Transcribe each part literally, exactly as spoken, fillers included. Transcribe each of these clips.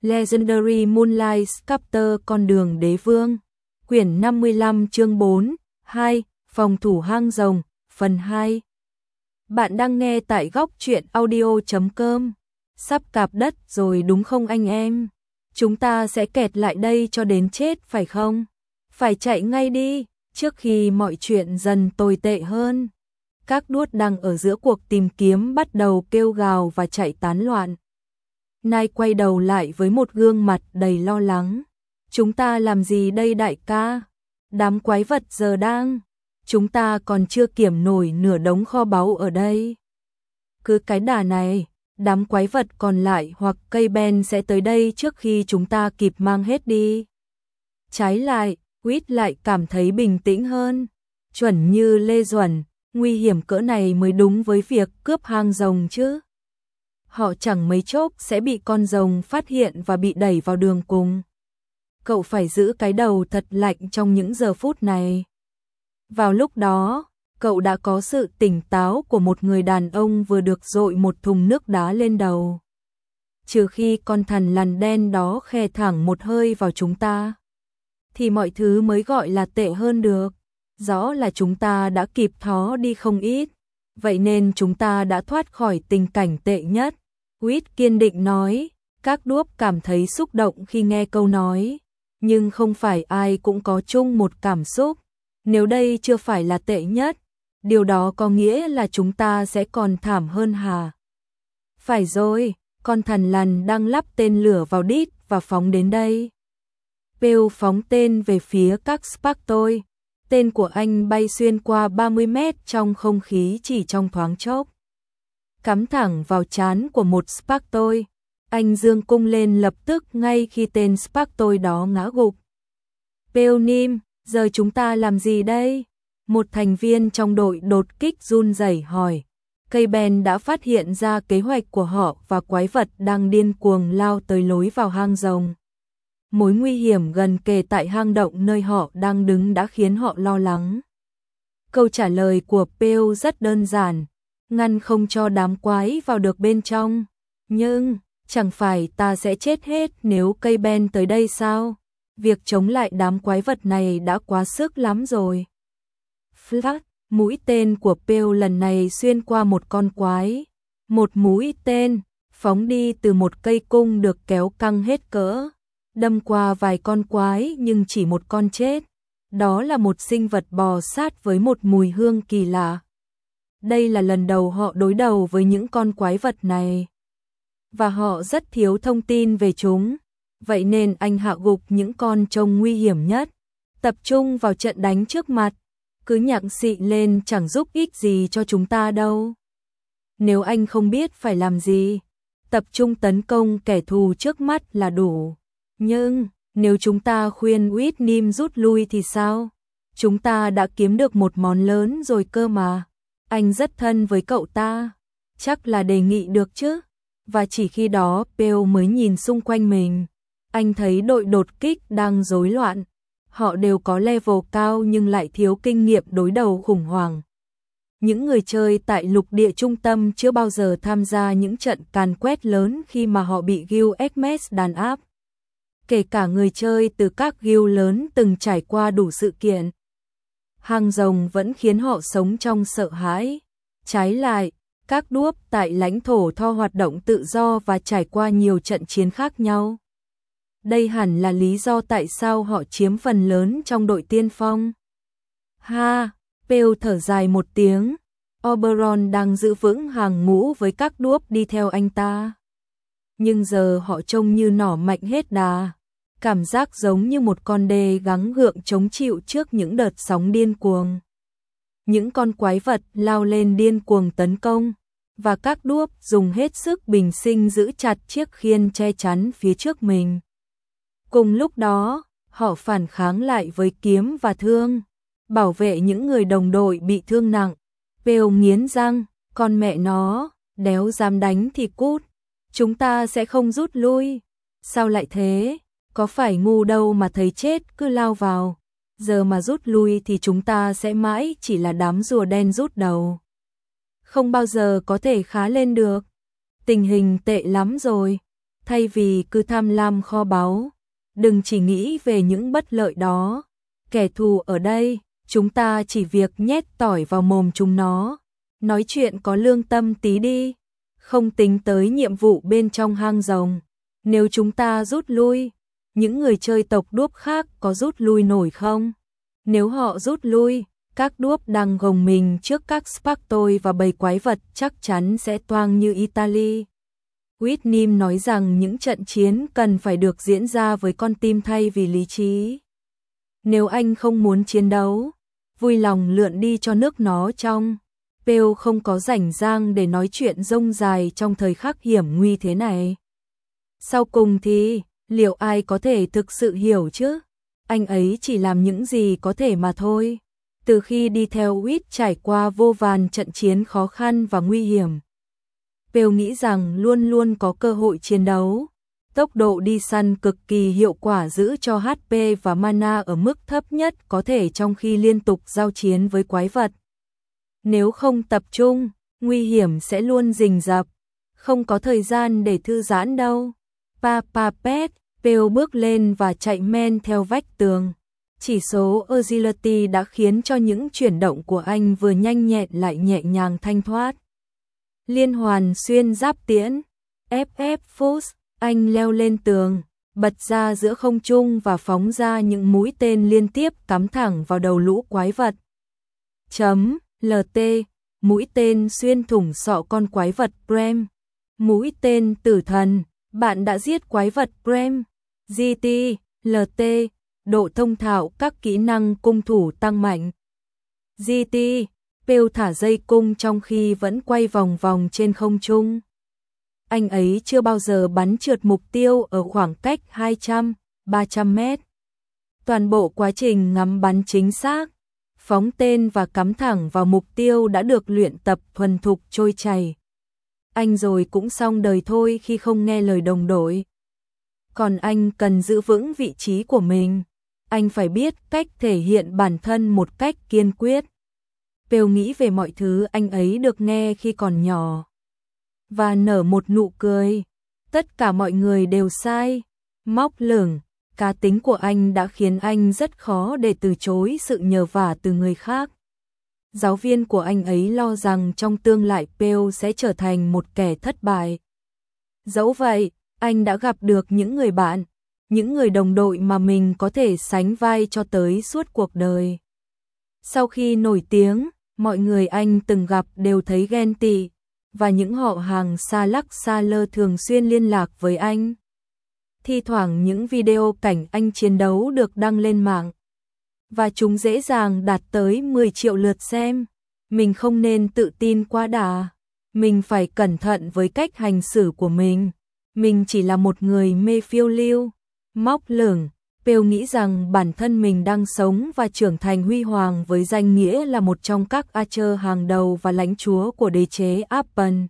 Legendary Moonlight Sculptor con đường đế vương. Quyển năm mươi lăm chương bốn, hai, phòng thủ hang rồng, phần hai. Bạn đang nghe tại góc truyện audio chấm com. Sắp cạp đất rồi đúng không anh em? Chúng ta sẽ kẹt lại đây cho đến chết phải không? Phải chạy ngay đi, trước khi mọi chuyện dần tồi tệ hơn. Các đuốt đang ở giữa cuộc tìm kiếm bắt đầu kêu gào và chạy tán loạn. Nai quay đầu lại với một gương mặt đầy lo lắng. Chúng ta làm gì đây đại ca? Đám quái vật giờ đang. Chúng ta còn chưa kiểm nổi nửa đống kho báu ở đây. Cứ cái đà này, đám quái vật còn lại hoặc cây ben sẽ tới đây trước khi chúng ta kịp mang hết đi. Trái lại, Quýt lại cảm thấy bình tĩnh hơn. Chuẩn như Lê Duẩn, nguy hiểm cỡ này mới đúng với việc cướp hang rồng chứ. Họ chẳng mấy chốc sẽ bị con rồng phát hiện và bị đẩy vào đường cùng. Cậu phải giữ cái đầu thật lạnh trong những giờ phút này. Vào lúc đó, cậu đã có sự tỉnh táo của một người đàn ông vừa được dội một thùng nước đá lên đầu. Trừ khi con thằn lằn đen đó khè thẳng một hơi vào chúng ta, thì mọi thứ mới gọi là tệ hơn được. Rõ là chúng ta đã kịp thó đi không ít, vậy nên chúng ta đã thoát khỏi tình cảnh tệ nhất. Quýt kiên định nói, các đuốc cảm thấy xúc động khi nghe câu nói, nhưng không phải ai cũng có chung một cảm xúc. Nếu đây chưa phải là tệ nhất, điều đó có nghĩa là chúng ta sẽ còn thảm hơn hả? Phải rồi, con thằn lằn đang lắp tên lửa vào đít và phóng đến đây. Pew phóng tên về phía các Spartoid. Tên của anh bay xuyên qua ba mươi mét trong không khí chỉ trong thoáng chốc. Cắm thẳng vào trán của một Spartoid. Anh giương cung lên lập tức ngay khi tên Spartoid đó ngã gục. Peonim, giờ chúng ta làm gì đây? Một thành viên trong đội đột kích run rẩy hỏi. Cây ben đã phát hiện ra kế hoạch của họ và quái vật đang điên cuồng lao tới lối vào hang rồng. Mối nguy hiểm gần kề tại hang động nơi họ đang đứng đã khiến họ lo lắng. Câu trả lời của Pew rất đơn giản, ngăn không cho đám quái vào được bên trong. Nhưng, chẳng phải ta sẽ chết hết nếu cây ben tới đây sao? Việc chống lại đám quái vật này đã quá sức lắm rồi. Flash, mũi tên của Pew lần này xuyên qua một con quái. Một mũi tên, phóng đi từ một cây cung được kéo căng hết cỡ. Đâm qua vài con quái nhưng chỉ một con chết. Đó là một sinh vật bò sát với một mùi hương kỳ lạ. Đây là lần đầu họ đối đầu với những con quái vật này. Và họ rất thiếu thông tin về chúng. Vậy nên anh hạ gục những con trông nguy hiểm nhất. Tập trung vào trận đánh trước mặt. Cứ nhặng xị lên chẳng giúp ích gì cho chúng ta đâu. Nếu anh không biết phải làm gì, tập trung tấn công kẻ thù trước mắt là đủ. Nhưng, nếu chúng ta khuyên Whitnim rút lui thì sao? Chúng ta đã kiếm được một món lớn rồi cơ mà. Anh rất thân với cậu ta. Chắc là đề nghị được chứ? Và chỉ khi đó Pew mới nhìn xung quanh mình. Anh thấy đội đột kích đang rối loạn. Họ đều có level cao nhưng lại thiếu kinh nghiệm đối đầu khủng hoảng. Những người chơi tại lục địa trung tâm chưa bao giờ tham gia những trận càn quét lớn khi mà họ bị Guild Hermes đàn áp. Kể cả người chơi từ các guild lớn từng trải qua đủ sự kiện. Hang rồng vẫn khiến họ sống trong sợ hãi. Trái lại, các đuốc tại lãnh thổ Tho hoạt động tự do và trải qua nhiều trận chiến khác nhau. Đây hẳn là lý do tại sao họ chiếm phần lớn trong đội tiên phong. Ha, Pew thở dài một tiếng. Oberon đang giữ vững hàng ngũ với các đuốc đi theo anh ta. Nhưng giờ họ trông như nỏ mạnh hết đà. Cảm giác giống như một con đê gắng gượng chống chịu trước những đợt sóng điên cuồng. Những con quái vật lao lên điên cuồng tấn công. Và các đuốc dùng hết sức bình sinh giữ chặt chiếc khiên che chắn phía trước mình. Cùng lúc đó, họ phản kháng lại với kiếm và thương. Bảo vệ những người đồng đội bị thương nặng. Pew nghiến răng, con mẹ nó, đéo dám đánh thì cút. Chúng ta sẽ không rút lui. Sao lại thế? Có phải ngu đâu mà thấy chết cứ lao vào. Giờ mà rút lui thì chúng ta sẽ mãi chỉ là đám rùa đen rút đầu. Không bao giờ có thể khá lên được. Tình hình tệ lắm rồi. thay vì cứ tham lam kho báu. Đừng chỉ nghĩ về những bất lợi đó. Kẻ thù ở đây, chúng ta chỉ việc nhét tỏi vào mồm chúng nó. Nói chuyện có lương tâm tí đi, không tính tới nhiệm vụ bên trong hang rồng. Nếu chúng ta rút lui, những người chơi tộc đuốc khác có rút lui nổi không? Nếu họ rút lui, các đuốc đang gồng mình trước các Spartoi và bầy quái vật chắc chắn sẽ toang như Italy. Whitnim nói rằng những trận chiến cần phải được diễn ra với con tim thay vì lý trí. Nếu anh không muốn chiến đấu, vui lòng lượn đi cho nước nó trong. Pale không có rảnh rang để nói chuyện rông dài trong thời khắc hiểm nguy thế này. Sau cùng thì, liệu ai có thể thực sự hiểu chứ? Anh ấy chỉ làm những gì có thể mà thôi. Từ khi đi theo Whit trải qua vô vàn trận chiến khó khăn và nguy hiểm, Pale nghĩ rằng luôn luôn có cơ hội chiến đấu. Tốc độ đi săn cực kỳ hiệu quả giữ cho hát pê và mana ở mức thấp nhất có thể trong khi liên tục giao chiến với quái vật. Nếu không tập trung, nguy hiểm sẽ luôn rình rập. Không có thời gian để thư giãn đâu. Pa pa pet, Pale bước lên và chạy men theo vách tường. Chỉ số agility đã khiến cho những chuyển động của anh vừa nhanh nhẹn lại nhẹ nhàng thanh thoát. Liên hoàn xuyên giáp tiễn, ép ép Force, anh leo lên tường, bật ra giữa không trung và phóng ra những mũi tên liên tiếp cắm thẳng vào đầu lũ quái vật. Chấm, lờ tê, mũi tên xuyên thủng sọ con quái vật Brem. Mũi tên tử thần, bạn đã giết quái vật Brem. giê tê, lờ tê, độ thông thạo các kỹ năng cung thủ tăng mạnh. giê tê, Pale thả dây cung trong khi vẫn quay vòng vòng trên không trung. Anh ấy chưa bao giờ bắn trượt mục tiêu ở khoảng cách hai trăm, ba trăm mét. Toàn bộ quá trình ngắm bắn chính xác, phóng tên và cắm thẳng vào mục tiêu đã được luyện tập thuần thục trôi chảy. Anh rồi cũng xong đời thôi khi không nghe lời đồng đội. Còn anh cần giữ vững vị trí của mình. Anh phải biết cách thể hiện bản thân một cách kiên quyết. Pale nghĩ về mọi thứ anh ấy được nghe khi còn nhỏ và nở một nụ cười. Tất cả mọi người đều sai. Móc lửng, cá tính của anh đã khiến anh rất khó để từ chối sự nhờ vả từ người khác. Giáo viên của anh ấy lo rằng trong tương lai Pale sẽ trở thành một kẻ thất bại. Dẫu vậy, anh đã gặp được những người bạn, những người đồng đội mà mình có thể sánh vai cho tới suốt cuộc đời. Sau khi nổi tiếng, mọi người anh từng gặp đều thấy ghen tị, và những họ hàng xa lắc xa lơ thường xuyên liên lạc với anh. Thi thoảng những video cảnh anh chiến đấu được đăng lên mạng, và chúng dễ dàng đạt tới mười triệu lượt xem. Mình không nên tự tin quá đà. Mình phải cẩn thận với cách hành xử của mình. Mình chỉ là một người mê phiêu lưu. Móc lửng, Pale nghĩ rằng bản thân mình đang sống và trưởng thành huy hoàng với danh nghĩa là một trong các archer hàng đầu và lãnh chúa của đế chế Appen.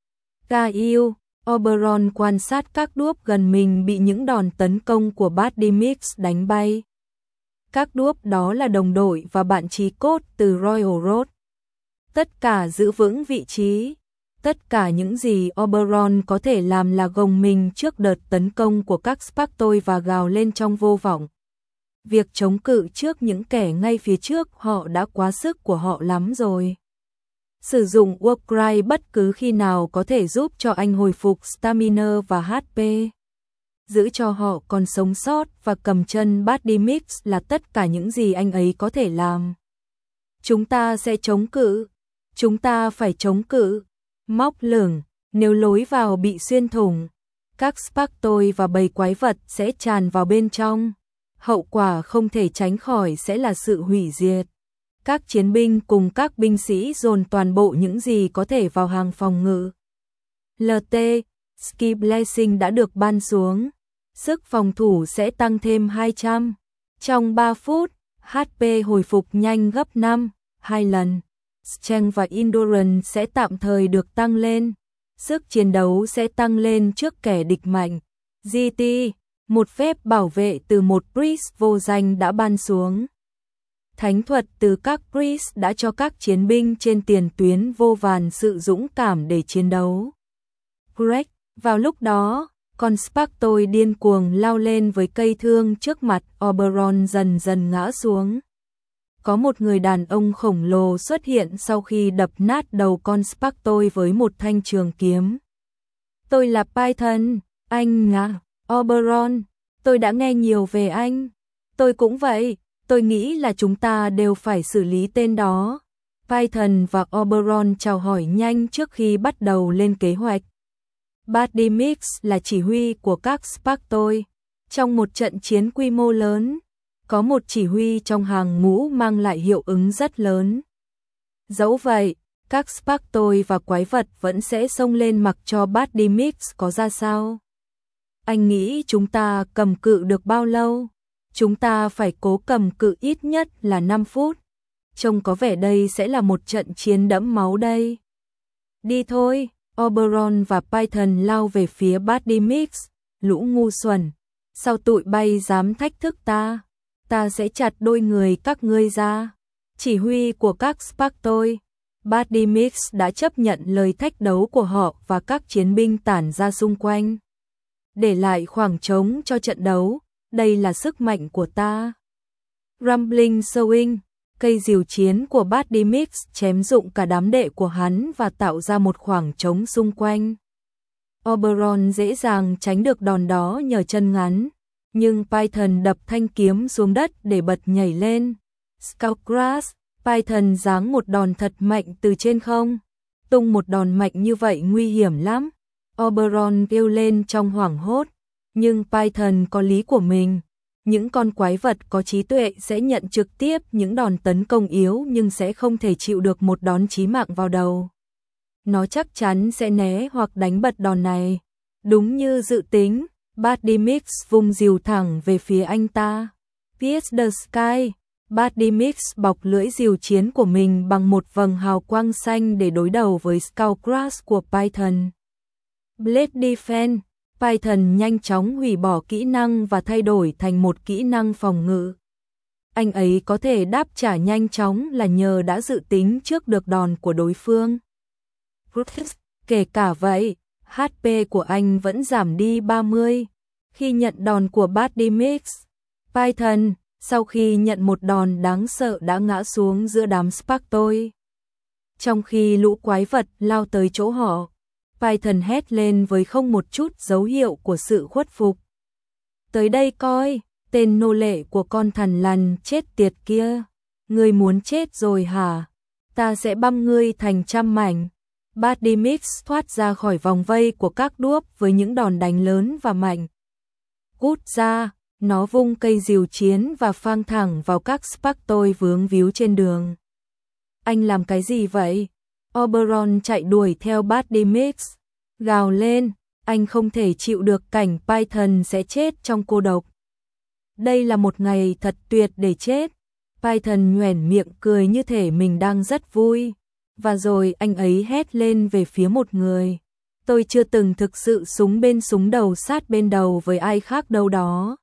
Gail, Oberon quan sát các đuốc gần mình bị những đòn tấn công của Badimix đánh bay. Các đuốc đó là đồng đội và bạn chí cốt từ Royal Road. Tất cả giữ vững vị trí. Tất cả những gì Oberon có thể làm là gồng mình trước đợt tấn công của các Spartoi và gào lên trong vô vọng. Việc chống cự trước những kẻ ngay phía trước họ đã quá sức của họ lắm rồi. Sử dụng Warcry bất cứ khi nào có thể giúp cho anh hồi phục stamina và hát pê. Giữ cho họ còn sống sót và cầm chân Badimix là tất cả những gì anh ấy có thể làm. Chúng ta sẽ chống cự. Chúng ta phải chống cự. Móc lửng, nếu lối vào bị xuyên thủng, các Spartoi và bầy quái vật sẽ tràn vào bên trong. Hậu quả không thể tránh khỏi sẽ là sự hủy diệt. Các chiến binh cùng các binh sĩ dồn toàn bộ những gì có thể vào hàng phòng ngự. lờ tê, Ski Blessing đã được ban xuống. Sức phòng thủ sẽ tăng thêm hai trăm. Trong ba phút, hát pê hồi phục nhanh gấp năm, hai lần. Strength và Endurance sẽ tạm thời được tăng lên. Sức chiến đấu sẽ tăng lên trước kẻ địch mạnh. giê tê, một phép bảo vệ từ một priest vô danh đã ban xuống. Thánh thuật từ các priest đã cho các chiến binh trên tiền tuyến vô vàn sự dũng cảm để chiến đấu. Greg, vào lúc đó, Con Sparktoy điên cuồng lao lên với cây thương trước mặt, Oberon dần dần ngã xuống. Có một người đàn ông khổng lồ xuất hiện sau khi đập nát đầu con Sparktoy với một thanh trường kiếm. Tôi là Python, anh ngã. Oberon, tôi đã nghe nhiều về anh. Tôi cũng vậy, tôi nghĩ là chúng ta đều phải xử lý tên đó. Python và Oberon chào hỏi nhanh trước khi bắt đầu lên kế hoạch. Buddy Mix là chỉ huy của các Sparktoy. Trong một trận chiến quy mô lớn, có một chỉ huy trong hàng ngũ mang lại hiệu ứng rất lớn. Dẫu vậy, các Sparktoy và quái vật vẫn sẽ xông lên mặc cho Buddy Mix có ra sao. Anh nghĩ chúng ta cầm cự được bao lâu? Chúng ta phải cố cầm cự ít nhất là năm phút. Trông có vẻ đây sẽ là một trận chiến đẫm máu đây. Đi thôi, Oberon và Python lao về phía Buddy Mix, lũ ngu xuẩn. Sao tụi bay dám thách thức ta? Ta sẽ chặt đôi người các ngươi ra. Chỉ huy của các Sparktoy, Buddy Mix đã chấp nhận lời thách đấu của họ và các chiến binh tản ra xung quanh. Để lại khoảng trống cho trận đấu, đây là sức mạnh của ta. Rumbling Swing, cây diều chiến của Buddy Mix chém rụng cả đám đệ của hắn và tạo ra một khoảng trống xung quanh. Oberon dễ dàng tránh được đòn đó nhờ chân ngắn, nhưng Python đập thanh kiếm xuống đất để bật nhảy lên. Skullcrush, Python giáng một đòn thật mạnh từ trên không. Tung một đòn mạnh như vậy nguy hiểm lắm. Oberon kêu lên trong hoảng hốt, nhưng Python có lý của mình. Những con quái vật có trí tuệ sẽ nhận trực tiếp những đòn tấn công yếu nhưng sẽ không thể chịu được một đòn chí mạng vào đầu. Nó chắc chắn sẽ né hoặc đánh bật đòn này. Đúng như dự tính, Buddy Mix vung rìu thẳng về phía anh ta. Pierce the Sky, Buddy Mix bọc lưỡi rìu chiến của mình bằng một vầng hào quang xanh để đối đầu với Skullcrush của Python. Blade Defense, Python nhanh chóng hủy bỏ kỹ năng và thay đổi thành một kỹ năng phòng ngự. Anh ấy có thể đáp trả nhanh chóng là nhờ đã dự tính trước được đòn của đối phương. Kể cả vậy, hát pê của anh vẫn giảm đi ba mươi. Khi nhận đòn của Buddy Mix, Python, sau khi nhận một đòn đáng sợ đã ngã xuống giữa đám Sparktoy. Trong khi lũ quái vật lao tới chỗ họ, Python hét lên với không một chút dấu hiệu của sự khuất phục. Tới đây coi, tên nô lệ của con thằn lằn chết tiệt kia. Ngươi muốn chết rồi hả? Ta sẽ băm ngươi thành trăm mảnh. Buddy Mix thoát ra khỏi vòng vây của các đuốc với những đòn đánh lớn và mạnh. Cút ra, nó vung cây rìu chiến và phang thẳng vào các Sparktoy vướng víu trên đường. Anh làm cái gì vậy? Oberon chạy đuổi theo Buddy Mix, gào lên, anh không thể chịu được cảnh Python sẽ chết trong cô độc. Đây là một ngày thật tuyệt để chết. Python nhoẻn miệng cười như thể mình đang rất vui. Và rồi anh ấy hét lên về phía một người. Tôi chưa từng thực sự súng bên súng đầu sát bên đầu với ai khác đâu đó.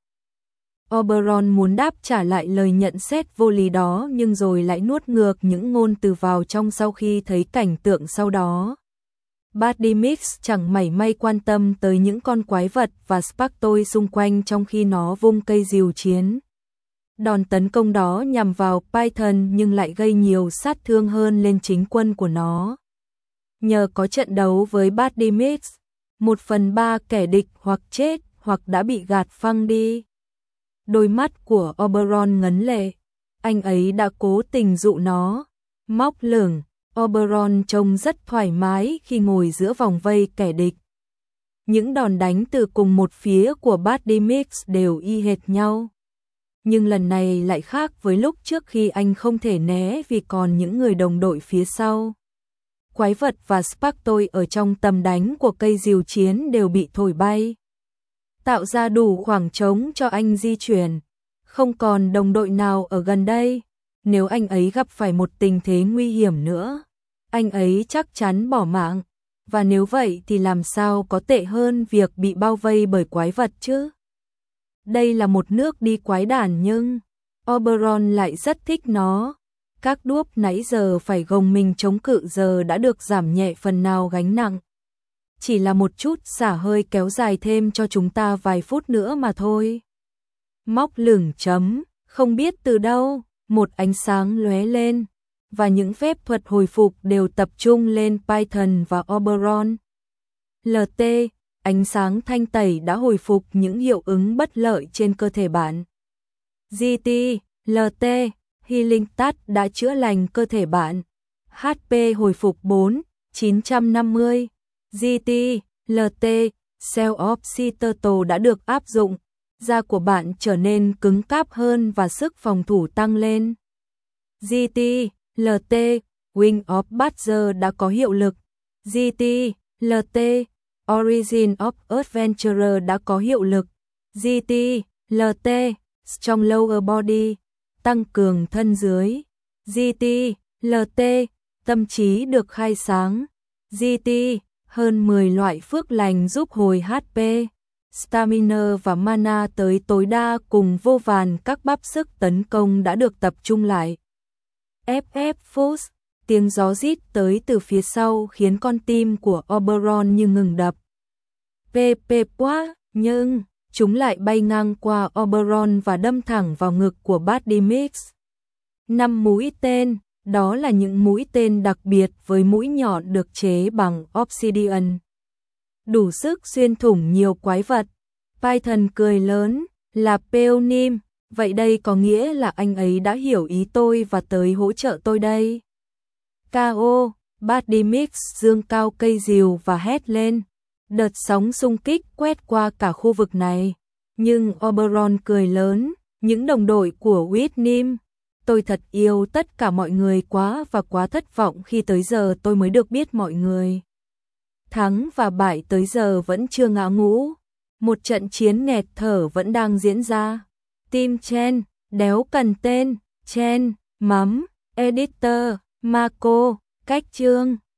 Oberon muốn đáp trả lại lời nhận xét vô lý đó nhưng rồi lại nuốt ngược những ngôn từ vào trong sau khi thấy cảnh tượng sau đó. Buddy Mix chẳng mảy may quan tâm tới những con quái vật và Sparktoy xung quanh trong khi nó vung cây rìu chiến. Đòn tấn công đó nhằm vào Python nhưng lại gây nhiều sát thương hơn lên chính quân của nó. Nhờ có trận đấu với Buddy Mix, một phần ba kẻ địch hoặc chết hoặc đã bị gạt phăng đi. Đôi mắt của Oberon ngấn lệ. Anh ấy đã cố tình dụ nó. Móc lửng, Oberon trông rất thoải mái khi ngồi giữa vòng vây kẻ địch. Những đòn đánh từ cùng một phía của Buddy Mix đều y hệt nhau. Nhưng lần này lại khác với lúc trước khi anh không thể né vì còn những người đồng đội phía sau. Quái vật và Sparktoy ở trong tầm đánh của cây rìu chiến đều bị thổi bay, tạo ra đủ khoảng trống cho anh di chuyển. Không còn đồng đội nào ở gần đây. Nếu anh ấy gặp phải một tình thế nguy hiểm nữa, anh ấy chắc chắn bỏ mạng. Và nếu vậy thì làm sao có tệ hơn việc bị bao vây bởi quái vật chứ? Đây là một nước đi quái đản nhưng Oberon lại rất thích nó. Các đuốc nãy giờ phải gồng mình chống cự giờ đã được giảm nhẹ phần nào gánh nặng. chỉ là một chút xả hơi kéo dài thêm cho chúng ta vài phút nữa mà thôi. Móc lửng chấm, không biết từ đâu, một ánh sáng lóe lên, và những phép thuật hồi phục đều tập trung lên Python và Oberon. lờ tê, ánh sáng thanh tẩy đã hồi phục những hiệu ứng bất lợi trên cơ thể bạn. giê tê, lờ tê, Healing Touch đã chữa lành cơ thể bạn. hát pê hồi phục bốn, chín trăm năm mươi. giê tê, lờ tê, Cell of Citadel đã được áp dụng. Da của bạn trở nên cứng cáp hơn và sức phòng thủ tăng lên. giê tê, lờ tê, Wing of Badger đã có hiệu lực. giê tê, lờ tê, Origin of Adventurer đã có hiệu lực. giê tê, lờ tê, Strong Lower Body, tăng cường thân dưới. giê tê, lờ tê, tâm trí được khai sáng. giê tê, hơn mười loại phước lành giúp hồi hát pê, stamina và mana tới tối đa cùng vô vàn các bắp sức tấn công đã được tập trung lại. ép ép Force, tiếng gió rít tới từ phía sau khiến con tim của Oberon như ngừng đập. pê pê quá, nhưng chúng lại bay ngang qua Oberon và đâm thẳng vào ngực của Badimix. Năm mũi tên, đó là những mũi tên đặc biệt với mũi nhọn được chế bằng obsidian. Đủ sức xuyên thủng nhiều quái vật. Python cười lớn, là Peonim, vậy đây có nghĩa là anh ấy đã hiểu ý tôi và tới hỗ trợ tôi đây. ca o, Badimix dương cao cây rìu và hét lên. Đợt sóng xung kích quét qua cả khu vực này. Nhưng Oberon cười lớn, những đồng đội của Whitnim, tôi thật yêu tất cả mọi người quá và quá thất vọng khi tới giờ tôi mới được biết mọi người. Thắng và bại tới giờ vẫn chưa ngã ngũ. Một trận chiến nghẹt thở vẫn đang diễn ra. Team Chen, đéo cần tên, Chen, mắm, editor, Marco, cách chương.